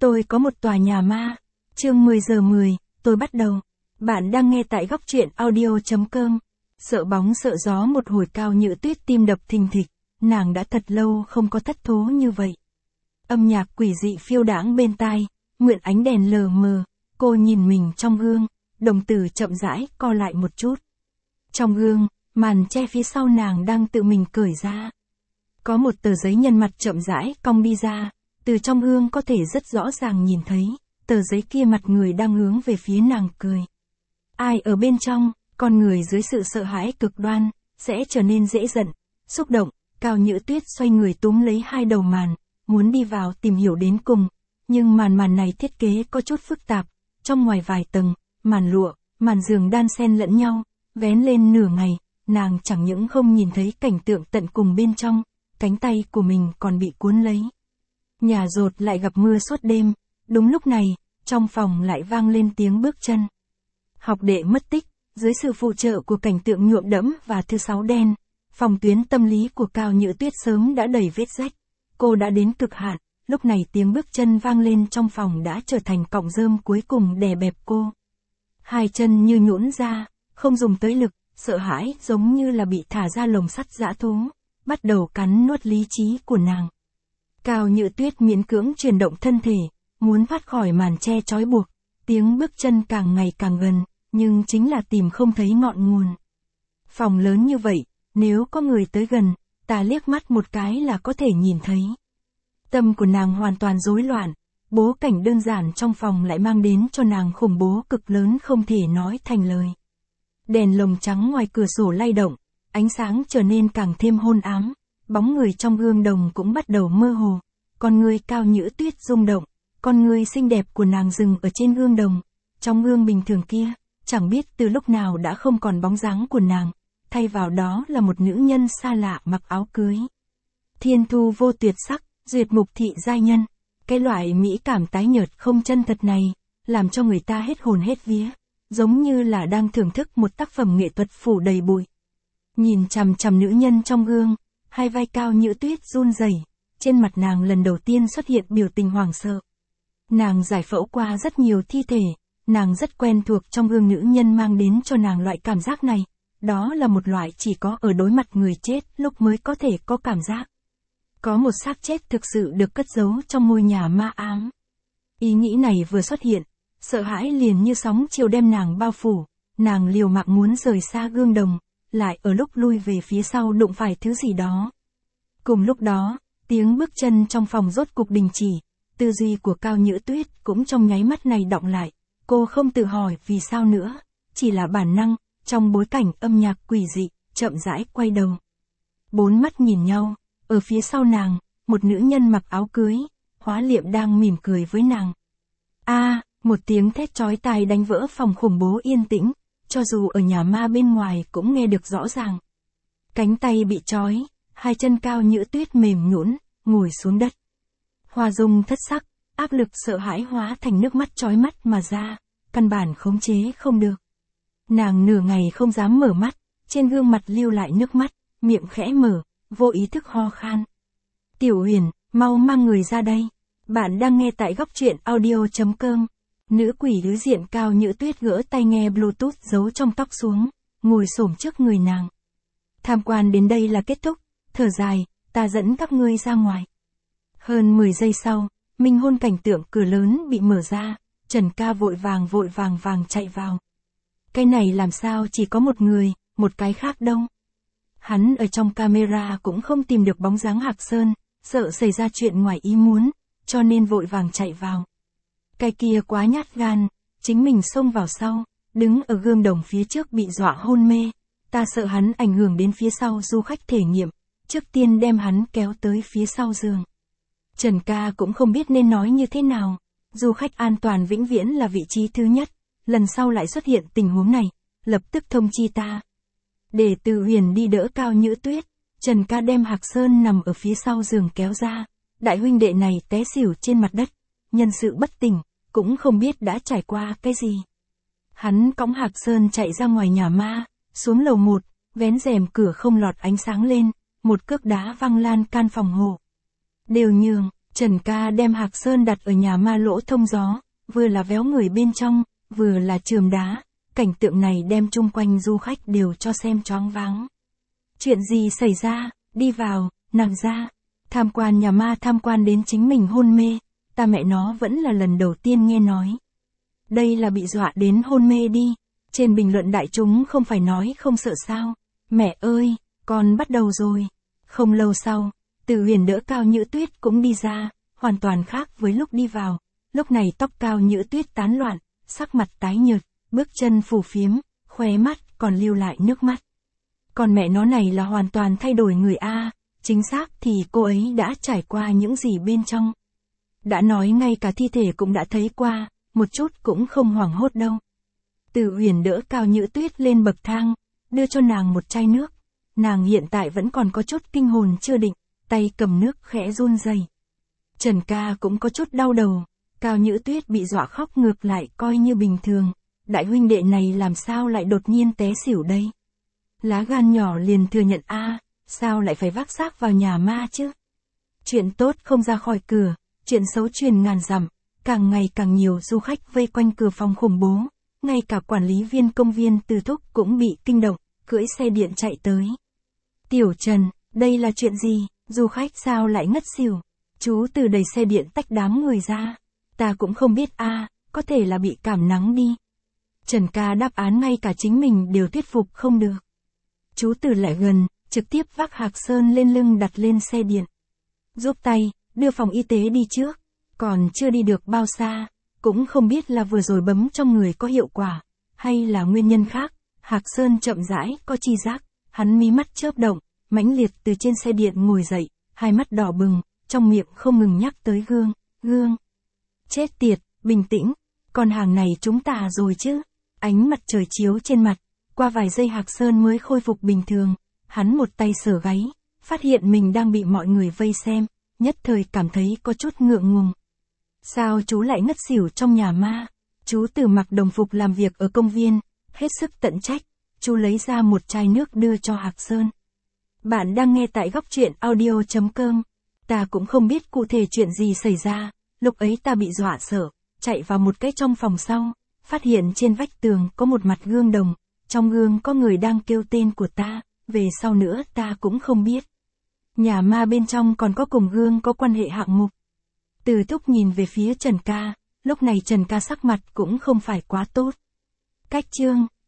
Tôi có một tòa nhà ma. Chương 10 giờ 10, tôi bắt đầu. Bạn đang nghe tại góc truyện audio.com. Sợ bóng sợ gió một hồi Cao Nhữ Tuyết tim đập thình thịch, nàng đã thật lâu không có thất thố như vậy. Âm nhạc quỷ dị phiêu đãng bên tai, mượn ánh đèn lờ mờ, cô nhìn mình trong gương, đồng tử chậm rãi co lại một chút. Trong gương, màn che phía sau nàng đang tự mình cởi ra. Có một tờ giấy nhân mặt chậm rãi cong đi ra, từ trong gương có thể rất rõ ràng nhìn thấy, tờ giấy kia mặt người đang hướng về phía nàng cười. Ai ở bên trong, con người dưới sự sợ hãi cực đoan, sẽ trở nên dễ giận, xúc động. Cao Nhữ Tuyết xoay người túm lấy hai đầu màn, muốn đi vào tìm hiểu đến cùng, nhưng màn này thiết kế có chút phức tạp, trong ngoài vài tầng, màn lụa, màn giường đan xen lẫn nhau, vén lên nửa ngày, nàng chẳng những không nhìn thấy cảnh tượng tận cùng bên trong, cánh tay của mình còn bị cuốn lấy. Nhà dột lại gặp mưa suốt đêm, đúng lúc này, trong phòng lại vang lên tiếng bước chân. Học đệ mất tích, dưới sự phụ trợ của cảnh tượng nhuộm đẫm và thứ sáu đen, phòng tuyến tâm lý của Cao Nhữ Tuyết sớm đã đầy vết rách. Cô đã đến cực hạn, lúc này tiếng bước chân vang lên trong phòng đã trở thành cọng rơm cuối cùng đè bẹp cô. Hai chân như nhũn ra, không dùng tới lực, sợ hãi giống như là bị thả ra lồng sắt dã thú, bắt đầu cắn nuốt lý trí của nàng. Cao Nhữ Tuyết miễn cưỡng chuyển động thân thể, muốn thoát khỏi màn che trói buộc, tiếng bước chân càng ngày càng gần, nhưng chính là tìm không thấy ngọn nguồn. Phòng lớn như vậy, nếu có người tới gần, ta liếc mắt một cái là có thể nhìn thấy. Tâm của nàng hoàn toàn rối loạn, bố cảnh đơn giản trong phòng lại mang đến cho nàng khủng bố cực lớn không thể nói thành lời. Đèn lồng trắng ngoài cửa sổ lay động, ánh sáng trở nên càng thêm hôn ám, bóng người trong gương đồng cũng bắt đầu mơ hồ, con người Cao Nhữ Tuyết rung động, con người xinh đẹp của nàng dừng ở trên gương đồng, trong gương bình thường kia, chẳng biết từ lúc nào đã không còn bóng dáng của nàng, thay vào đó là một nữ nhân xa lạ mặc áo cưới. Thiên thu vô tuyệt sắc, duyệt mục thị giai nhân, cái loại mỹ cảm tái nhợt không chân thật này, làm cho người ta hết hồn hết vía, giống như là đang thưởng thức một tác phẩm nghệ thuật phủ đầy bụi. Nhìn chằm chằm nữ nhân trong gương, hai vai Cao Nhữ Tuyết run rẩy, trên mặt nàng lần đầu tiên xuất hiện biểu tình hoảng sợ. Nàng giải phẫu qua rất nhiều thi thể, nàng rất quen thuộc trong gương nữ nhân mang đến cho nàng loại cảm giác này, đó là một loại chỉ có ở đối mặt người chết lúc mới có thể có cảm giác. Có một xác chết thực sự được cất giấu trong ngôi nhà ma ám. Ý nghĩ này vừa xuất hiện, sợ hãi liền như sóng chiều đem nàng bao phủ, nàng liều mạng muốn rời xa gương đồng, lại ở lúc lui về phía sau đụng phải thứ gì đó. Cùng lúc đó, tiếng bước chân trong phòng rốt cục đình chỉ, tư duy của Cao Nhữ Tuyết cũng trong nháy mắt này đọng lại, cô không tự hỏi vì sao nữa, chỉ là bản năng, trong bối cảnh âm nhạc quỷ dị, chậm rãi quay đầu. Bốn mắt nhìn nhau, ở phía sau nàng, một nữ nhân mặc áo cưới, hóa liệm đang mỉm cười với nàng. Một tiếng thét chói tai đánh vỡ phòng khủng bố yên tĩnh, cho dù ở nhà ma bên ngoài cũng nghe được rõ ràng. Cánh tay bị trói, hai chân Cao Nhữ Tuyết mềm nhũn, ngồi xuống đất. Hoa dung thất sắc, áp lực sợ hãi hóa thành nước mắt chói mắt mà ra, căn bản khống chế không được. Nàng nửa ngày không dám mở mắt, trên gương mặt lưu lại nước mắt, miệng khẽ mở, vô ý thức ho khan. Tiểu Huyền, mau mang người ra đây. Bạn đang nghe tại góc truyện audio.com. Nữ quỷ đối diện Cao Nhữ Tuyết gỡ tai nghe Bluetooth giấu trong tóc xuống, ngồi xổm trước người nàng. Tham quan đến đây là kết thúc, thở dài, ta dẫn các ngươi ra ngoài. Hơn 10 giây sau, minh hôn cảnh tượng cửa lớn bị mở ra, Trần Ca vội vàng chạy vào. Cái này làm sao chỉ có một người, một cái khác đâu. Hắn ở trong camera cũng không tìm được bóng dáng Hạc Sơn, sợ xảy ra chuyện ngoài ý muốn, cho nên vội vàng chạy vào. Cái kia quá nhát gan, chính mình xông vào sau, đứng ở gương đồng phía trước bị dọa hôn mê. Ta sợ hắn ảnh hưởng đến phía sau du khách thể nghiệm, trước tiên đem hắn kéo tới phía sau giường. Trần Ca cũng không biết nên nói như thế nào, du khách an toàn vĩnh viễn là vị trí thứ nhất, lần sau lại xuất hiện tình huống này, lập tức thông chi ta. Để Từ Huyền đi đỡ Cao Nhữ Tuyết, Trần Ca đem Hạc Sơn nằm ở phía sau giường kéo ra, đại huynh đệ này té xỉu trên mặt đất, nhân sự bất tỉnh, cũng không biết đã trải qua cái gì. Hắn cõng Hạc Sơn chạy ra ngoài nhà ma, xuống lầu 1, vén rèm cửa không lọt ánh sáng lên, một cước đá văng lan can phòng hộ. Đều nhường, Trần Ca đem Hạc Sơn đặt ở nhà ma lỗ thông gió, vừa là véo người bên trong, vừa là chườm đá, cảnh tượng này đem chung quanh du khách đều cho xem choáng váng. Chuyện gì xảy ra, đi vào, nàng ra, tham quan nhà ma tham quan đến chính mình hôn mê, ta mẹ nó vẫn là lần đầu tiên nghe nói. Đây là bị dọa đến hôn mê đi, trên bình luận đại chúng không phải nói không sợ sao, mẹ ơi, con bắt đầu rồi. Không lâu sau, Từ Huyền đỡ Cao Nhữ Tuyết cũng đi ra, hoàn toàn khác với lúc đi vào, lúc này tóc Cao Nhữ Tuyết tán loạn, sắc mặt tái nhợt, bước chân phù phiếm, khóe mắt còn lưu lại nước mắt. Còn mẹ nó này là hoàn toàn thay đổi người a, chính xác thì cô ấy đã trải qua những gì bên trong. Đã nói ngay cả thi thể cũng đã thấy qua, một chút cũng không hoảng hốt đâu. Từ Huyền đỡ Cao Nhữ Tuyết lên bậc thang, đưa cho nàng một chai nước. Nàng hiện tại vẫn còn có chút kinh hồn chưa định, tay cầm nước khẽ run rẩy. Trần Ca cũng có chút đau đầu, Cao Nhữ Tuyết bị dọa khóc ngược lại coi như bình thường, đại huynh đệ này làm sao lại đột nhiên té xỉu đây? Lá gan nhỏ liền thừa nhận a, sao lại phải vác xác vào nhà ma chứ? Chuyện tốt không ra khỏi cửa, chuyện xấu truyền ngàn dặm, càng ngày càng nhiều du khách vây quanh cửa phòng khủng bố, ngay cả quản lý viên công viên Từ Thúc cũng bị kinh động, cưỡi xe điện chạy tới. Tiểu Trần, đây là chuyện gì, du khách sao lại ngất xỉu? Chú Từ đẩy xe điện tách đám người ra. Ta cũng không biết a, có thể là bị cảm nắng đi. Trần Ca đáp án ngay cả chính mình đều thuyết phục không được. Chú Từ lại gần, trực tiếp vác Hạc Sơn lên lưng đặt lên xe điện. Giúp tay, đưa phòng y tế đi trước. Còn chưa đi được bao xa, cũng không biết là vừa rồi bấm trong người có hiệu quả, hay là nguyên nhân khác. Hạc Sơn chậm rãi có chi giác, hắn mí mắt chớp động, mãnh liệt từ trên xe điện ngồi dậy, hai mắt đỏ bừng, trong miệng không ngừng nhắc tới gương, gương. Chết tiệt, bình tĩnh, con hàng này chúng ta rồi chứ. Ánh mặt trời chiếu trên mặt, qua vài giây Hạc Sơn mới khôi phục bình thường, hắn một tay sờ gáy, phát hiện mình đang bị mọi người vây xem, nhất thời cảm thấy có chút ngượng ngùng. Sao chú lại ngất xỉu trong nhà ma? Chú Từ mặc đồng phục làm việc ở công viên, hết sức tận trách, chú lấy ra một chai nước đưa cho Hạc Sơn. Bạn đang nghe tại góc truyện audio.com. Ta cũng không biết cụ thể chuyện gì xảy ra, lúc ấy ta bị dọa sợ, chạy vào một cái trong phòng sau, phát hiện trên vách tường có một mặt gương đồng, trong gương có người đang kêu tên của ta, về sau nữa ta cũng không biết. Nhà ma bên trong còn có cùng gương có quan hệ hạng mục. Từ Thúc nhìn về phía Trần Ca, lúc này Trần Ca sắc mặt cũng không phải quá tốt. Cách chương